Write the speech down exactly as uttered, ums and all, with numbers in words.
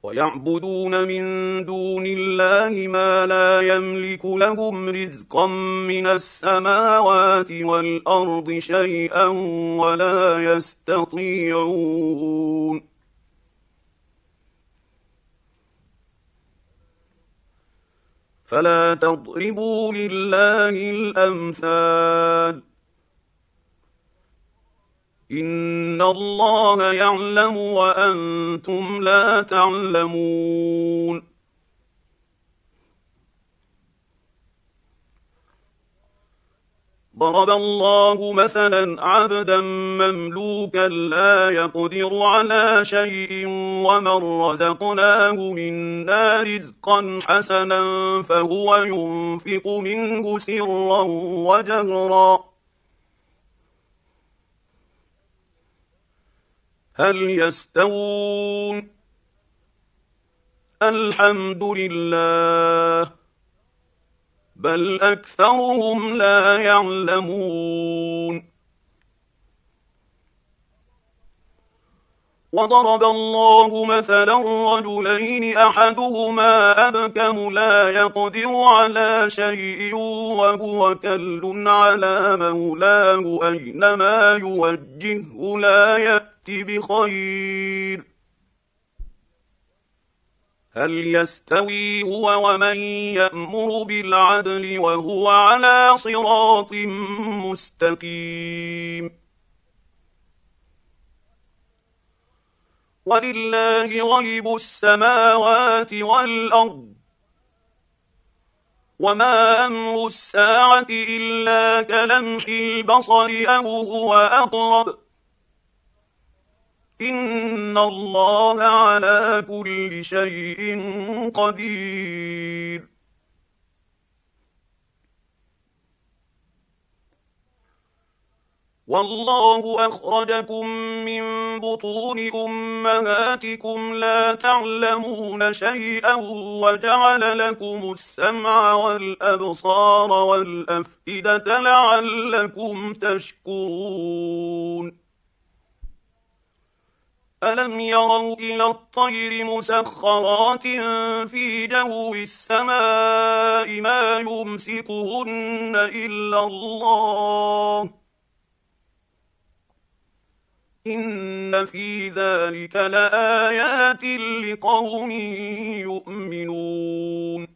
ويعبدون من دون الله ما لا يملك لهم رزقا من السماوات والأرض شيئا ولا يستطيعون. فلا تضربوا لله الأمثال، إن الله يعلم وأنتم لا تعلمون. ضرب الله مثلا عبدا مملوكا لا يقدر على شيء ومن رزقناه منا رزقا حسنا فهو ينفق منه سرا وجهرا هل يستوون؟ الحمد لله، بل أكثرهم لا يعلمون. وضرب الله مثلا رجلين أحدهما أبكم لا يقدر على شيء وهو كل على مولاه أينما يوجهه لا يأتي بخير، هل يستوي هو ومن يأمر بالعدل وهو على صراط مستقيم؟ ولله غيب السماوات والأرض، وما أمر الساعة إلا كلمح البصر أو هو أقرب، إن الله على كل شيء قدير. والله أخرجكم من بطون أمهاتكم لا تعلمون شيئا وجعل لكم السمع والأبصار والأفئدة لعلكم تشكرون. ألم يروا إلى الطير مسخرات في جو السماء ما يمسكهن إلا الله، إن في ذلك لآيات لقوم يؤمنون.